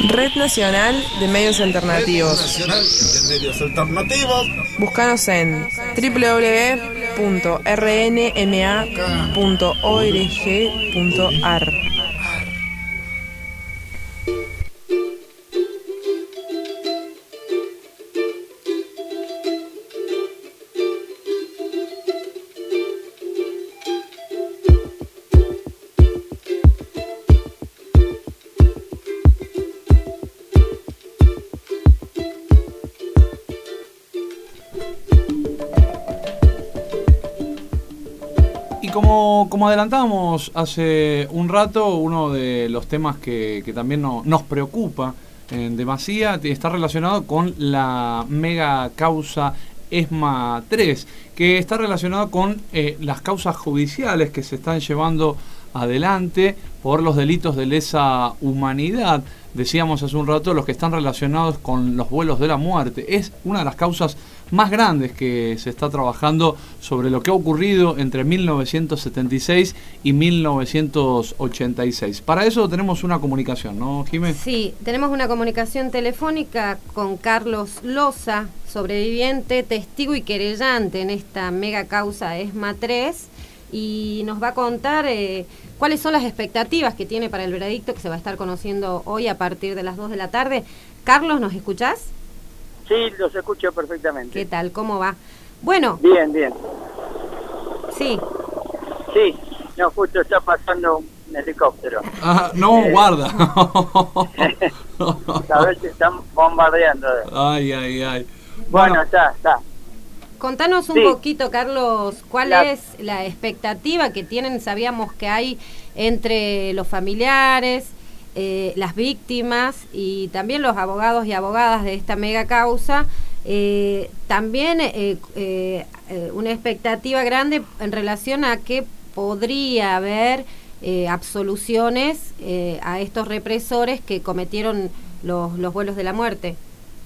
Red Nacional de Medios Alternativos. Nacional de Medios Alternativos. Búscanos en www.rnma.org.ar. Como adelantábamos hace un rato, uno de los temas que también nos preocupa en demasía está relacionado con la mega causa ESMA 3, que está relacionado con las causas judiciales que se están llevando adelante por los delitos de lesa humanidad. Decíamos hace un rato, los que están relacionados con los vuelos de la muerte. Es una de las causas más grandes que se está trabajando sobre lo que ha ocurrido entre 1976 y 1986. Para eso tenemos una comunicación, ¿no, Jimé? Sí, tenemos una comunicación telefónica con Carlos Loza, sobreviviente, testigo y querellante en esta mega causa ESMA 3, y nos va a contar cuáles son las expectativas que tiene para el veredicto que se va a estar conociendo hoy a partir de las 2 de la tarde. Carlos, ¿nos escuchás? Sí, los escucho perfectamente. ¿Qué tal? ¿Cómo va? Bueno. Bien, bien. Sí. Sí, no, justo está pasando un helicóptero. Ah, no, guarda. A ver si están bombardeando. Ay. Bueno, está. Contanos un poquito, Carlos, ¿cuál es la expectativa que tienen? Sabíamos que hay entre los familiares, las víctimas y también los abogados y abogadas de esta mega causa, también una expectativa grande en relación a que podría haber absoluciones a estos represores que cometieron los vuelos de la muerte.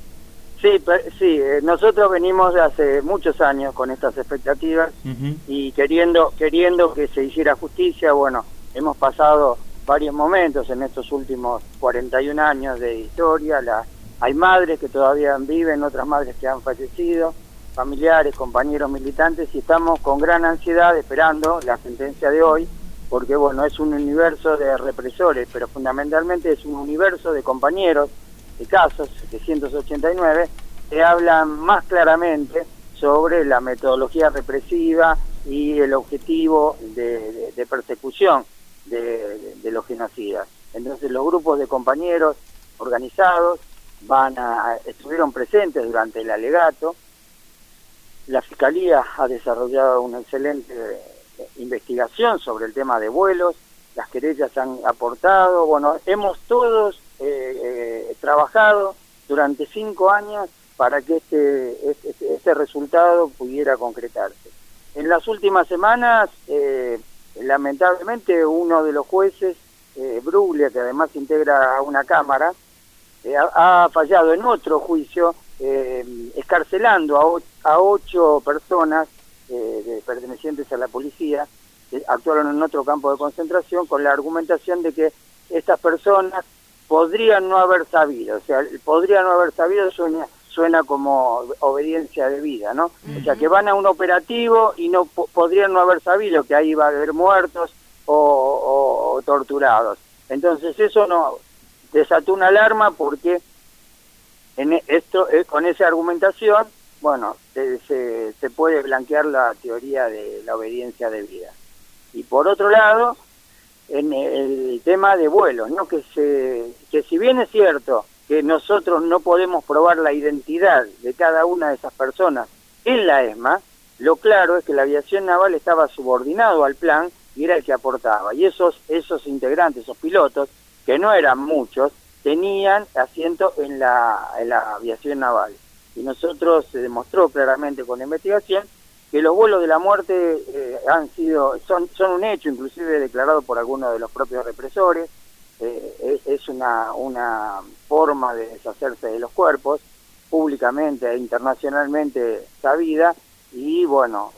Sí, nosotros venimos de hace muchos años con estas expectativas y queriendo que se hiciera justicia. Bueno, hemos pasado varios momentos en estos últimos 41 años de historia. Hay madres que todavía viven, otras madres que han fallecido, familiares, compañeros militantes, y estamos con gran ansiedad esperando la sentencia de hoy, porque bueno, es un universo de represores, pero fundamentalmente es un universo de compañeros de casos, 789, que hablan más claramente sobre la metodología represiva y el objetivo de persecución de los genocidas. Entonces los grupos de compañeros organizados estuvieron presentes durante el alegato. La Fiscalía ha desarrollado una excelente investigación sobre el tema de vuelos, las querellas han aportado, bueno, hemos todos trabajado durante 5 años para que este resultado pudiera concretarse. En las últimas semanas, lamentablemente, uno de los jueces, Bruglia, que además integra una cámara, ha fallado en otro juicio, escarcelando a 8 personas pertenecientes a la policía, que actuaron en otro campo de concentración, con la argumentación de que estas personas podrían no haber sabido. O sea, podrían no haber sabido suena como obediencia debida, ¿no? O sea, que van a un operativo y no podrían no haber sabido que ahí iba a haber muertos o torturados. Entonces eso no desató una alarma, porque con esa argumentación, bueno, se puede blanquear la teoría de la obediencia debida. Y por otro lado, en el tema de vuelos, ¿no? Que si bien es cierto que nosotros no podemos probar la identidad de cada una de esas personas en la ESMA, lo claro es que la aviación naval estaba subordinado al plan y era el que aportaba. Y esos integrantes, esos pilotos, que no eran muchos, tenían asiento en la aviación naval. Y nosotros se demostró claramente con la investigación que los vuelos de la muerte son un hecho, inclusive declarado por algunos de los propios represores. Es una forma de deshacerse de los cuerpos, públicamente e internacionalmente sabida, y bueno,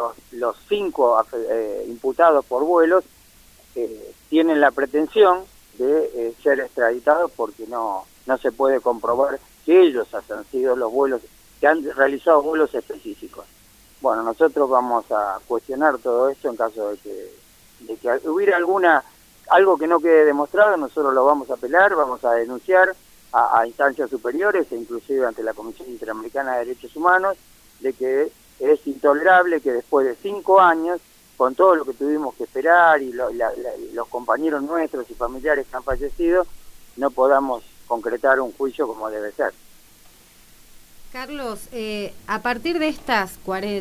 los 5 imputados por vuelos tienen la pretensión de ser extraditados porque no se puede comprobar que ellos han sido los vuelos, que han realizado vuelos específicos. Bueno, nosotros vamos a cuestionar todo esto en caso de que hubiera algo que no quede demostrado. Nosotros lo vamos a apelar, vamos a denunciar a instancias superiores e inclusive ante la Comisión Interamericana de Derechos Humanos, de que es intolerable que después de 5 años, con todo lo que tuvimos que esperar y los compañeros nuestros y familiares que han fallecido, no podamos concretar un juicio como debe ser. Carlos, a partir de estas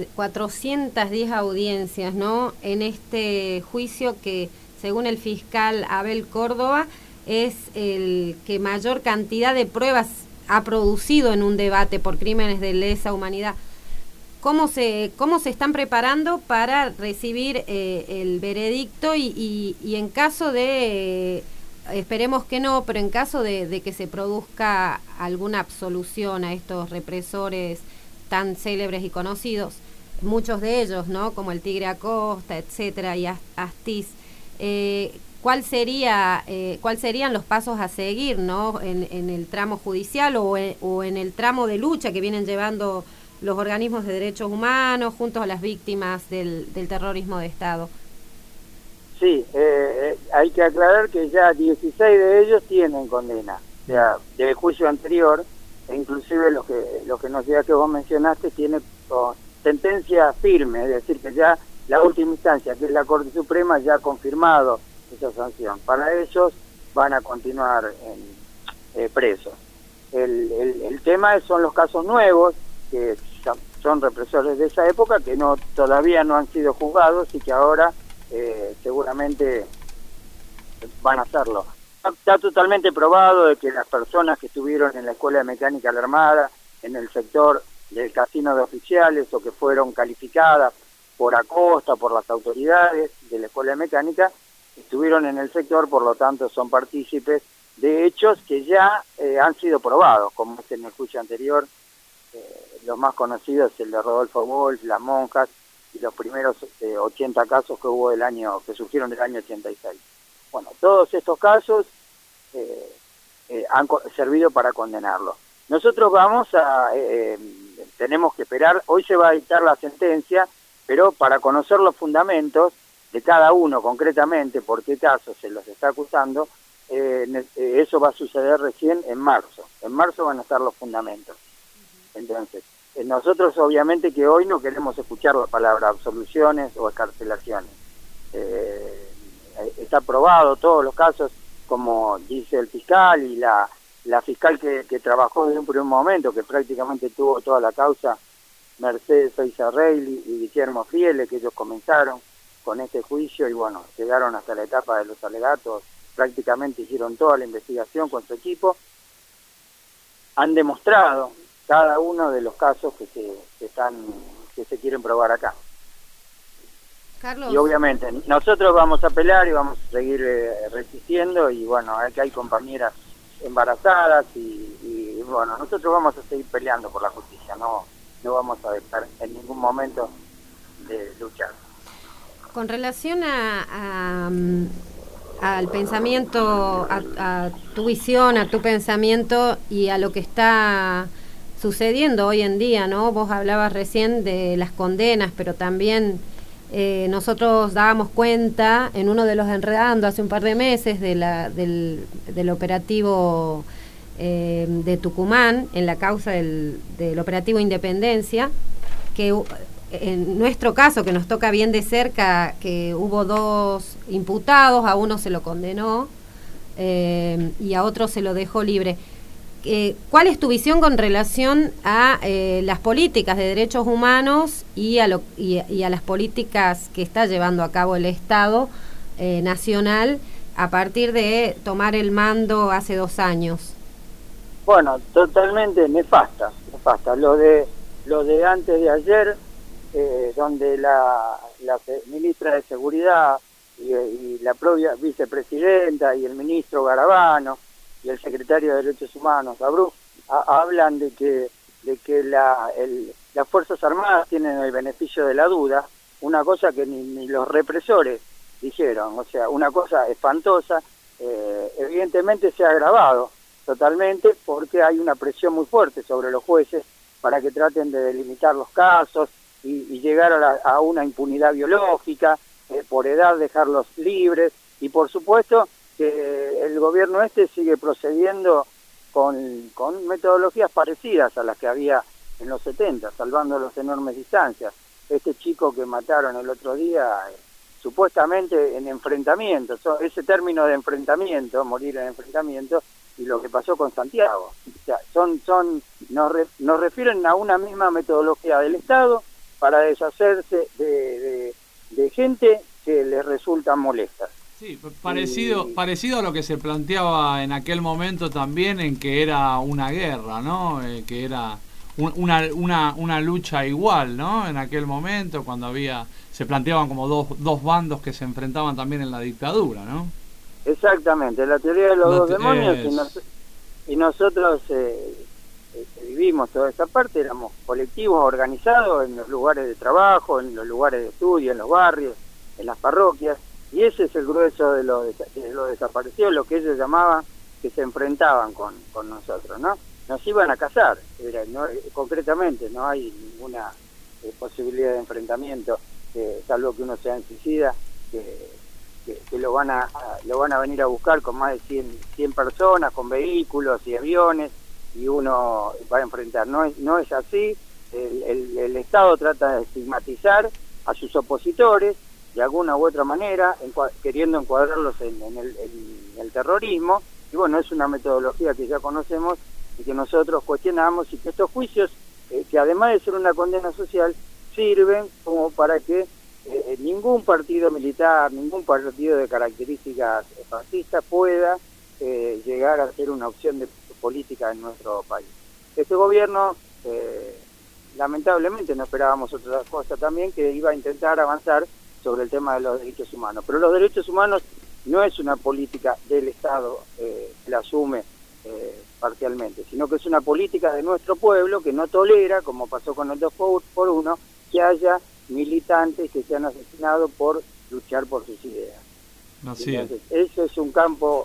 410 audiencias, ¿no?, en este juicio que, según el fiscal Abel Córdoba, es el que mayor cantidad de pruebas ha producido en un debate por crímenes de lesa humanidad, ¿cómo se están preparando para recibir el veredicto y en caso de, esperemos que no, pero en caso de que se produzca alguna absolución a estos represores tan célebres y conocidos, muchos de ellos, ¿no?, como el Tigre Acosta, etcétera, y Astiz, ¿cuáles serían los pasos a seguir, ¿no?, en el tramo judicial o en el tramo de lucha que vienen llevando los organismos de derechos humanos junto a las víctimas del terrorismo de Estado? Sí, hay que aclarar que ya 16 de ellos tienen condena, o sea, del juicio anterior, e inclusive los que no sé que vos mencionaste tiene sentencia firme, es decir, que ya la última instancia, que es la Corte Suprema, ya ha confirmado esa sanción. Para ellos van a continuar presos. El tema son los casos nuevos, que son represores de esa época, que todavía no han sido juzgados y que ahora seguramente van a hacerlo. Está totalmente probado de que las personas que estuvieron en la Escuela de Mecánica de la Armada, en el sector del casino de oficiales, o que fueron calificadas por Acosta, por las autoridades de la Escuela de Mecánica, estuvieron en el sector, por lo tanto son partícipes de hechos que ya han sido probados, como es en el juicio anterior. Los más conocidos, el de Rodolfo Wolf, las monjas, y los primeros 80 casos que hubo que surgieron del año 86. Bueno, todos estos casos han servido para condenarlo. Nosotros tenemos que esperar, hoy se va a dictar la sentencia, pero para conocer los fundamentos de cada uno concretamente, por qué casos se los está acusando, eso va a suceder recién en marzo. En marzo van a estar los fundamentos. Entonces, nosotros obviamente que hoy no queremos escuchar la palabra absoluciones o excarcelaciones. Está probado todos los casos, como dice el fiscal y la fiscal que trabajó desde un primer momento, que prácticamente tuvo toda la causa, Mercedes Oizarreyli y Guillermo Friele, que ellos comenzaron con este juicio y bueno, llegaron hasta la etapa de los alegatos, prácticamente hicieron toda la investigación con su equipo, han demostrado cada uno de los casos que se quieren probar acá. Carlos. Y obviamente nosotros vamos a apelar y vamos a seguir resistiendo, y bueno, acá hay compañeras embarazadas y bueno, nosotros vamos a seguir peleando por la justicia, no vamos a dejar en ningún momento de luchar. Con relación al pensamiento, a tu visión, a tu pensamiento y a lo que está sucediendo hoy en día, ¿no? Vos hablabas recién de las condenas, pero también nosotros dábamos cuenta en uno de los Enredando hace un par de meses del operativo de Tucumán, en la causa del operativo Independencia, que en nuestro caso, que nos toca bien de cerca, que hubo 2 imputados, a uno se lo condenó y a otro se lo dejó libre. ¿Cuál es tu visión con relación a las políticas de derechos humanos y a las políticas que está llevando a cabo el Estado nacional a partir de tomar el mando hace 2 años? Bueno, totalmente nefasta. Lo de antes de ayer, donde la ministra de Seguridad y la propia vicepresidenta y el ministro Garabano y el secretario de Derechos Humanos, Abreu, hablan de que las Fuerzas Armadas tienen el beneficio de la duda, una cosa que ni los represores dijeron, o sea, una cosa espantosa, evidentemente se ha agravado totalmente porque hay una presión muy fuerte sobre los jueces para que traten de delimitar los casos y llegar a una impunidad biológica, por edad dejarlos libres, y por supuesto que el gobierno sigue procediendo con metodologías parecidas a las que había en los 70, salvando las enormes distancias. Este chico que mataron el otro día, supuestamente en enfrentamiento, ese término de enfrentamiento, morir en enfrentamiento, y lo que pasó con Santiago. O sea, nos refieren a una misma metodología del Estado para deshacerse de gente que les resulta molesta. Sí, parecido a lo que se planteaba en aquel momento también, en que era una guerra, ¿no? Que era una lucha igual, ¿no? En aquel momento, cuando se planteaban como dos bandos que se enfrentaban también en la dictadura, ¿no? Exactamente, la teoría de los dos demonios, y nosotros vivimos toda esa parte, éramos colectivos organizados en los lugares de trabajo, en los lugares de estudio, en los barrios, en las parroquias, y ese es el grueso de los desaparecidos, lo que ellos llamaban que se enfrentaban con nosotros, ¿no? Nos iban a cazar, concretamente, no hay ninguna posibilidad de enfrentamiento, salvo que uno sea en suicida, que lo van a venir a buscar con más de 100 personas, con vehículos y aviones, y uno va a enfrentar. No es así. El Estado trata de estigmatizar a sus opositores de alguna u otra manera, queriendo encuadrarlos en el terrorismo, y bueno, es una metodología que ya conocemos y que nosotros cuestionamos, y que estos juicios, que además de ser una condena social, sirven como para que ningún partido militar, ningún partido de características fascistas pueda llegar a ser una opción de política en nuestro país. Este gobierno, lamentablemente, no esperábamos otra cosa también, que iba a intentar avanzar sobre el tema de los derechos humanos. Pero los derechos humanos no es una política del Estado que la asume parcialmente, sino que es una política de nuestro pueblo que no tolera, como pasó con el 2x1, que haya militantes que se han asesinado por luchar por sus ideas. Así Entonces, eso es un campo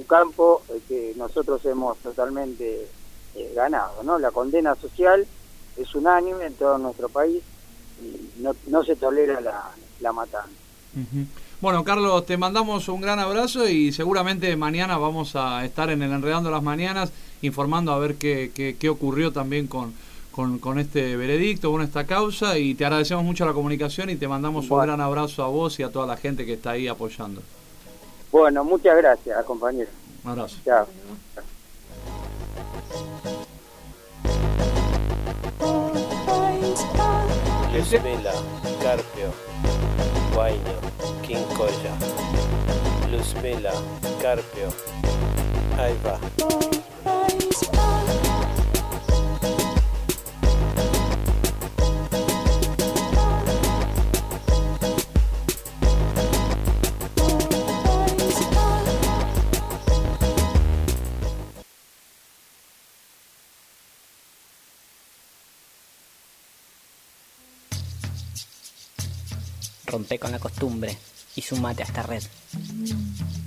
que nosotros hemos totalmente ganado, ¿no? La condena social es unánime en todo nuestro país y no se tolera la matanza. Uh-huh. Bueno, Carlos, te mandamos un gran abrazo y seguramente mañana vamos a estar en el Enredando las Mañanas informando a ver qué ocurrió también con este veredicto, con esta causa, y te agradecemos mucho la comunicación y te mandamos un gran abrazo a vos y a toda la gente que está ahí apoyando. Bueno, muchas gracias, compañero. Un abrazo. Chao. Luzmila, Carpio, Guaino, Quincoya. Luzmila, Carpio. Ahí va. Rompe con la costumbre y sumate a esta red.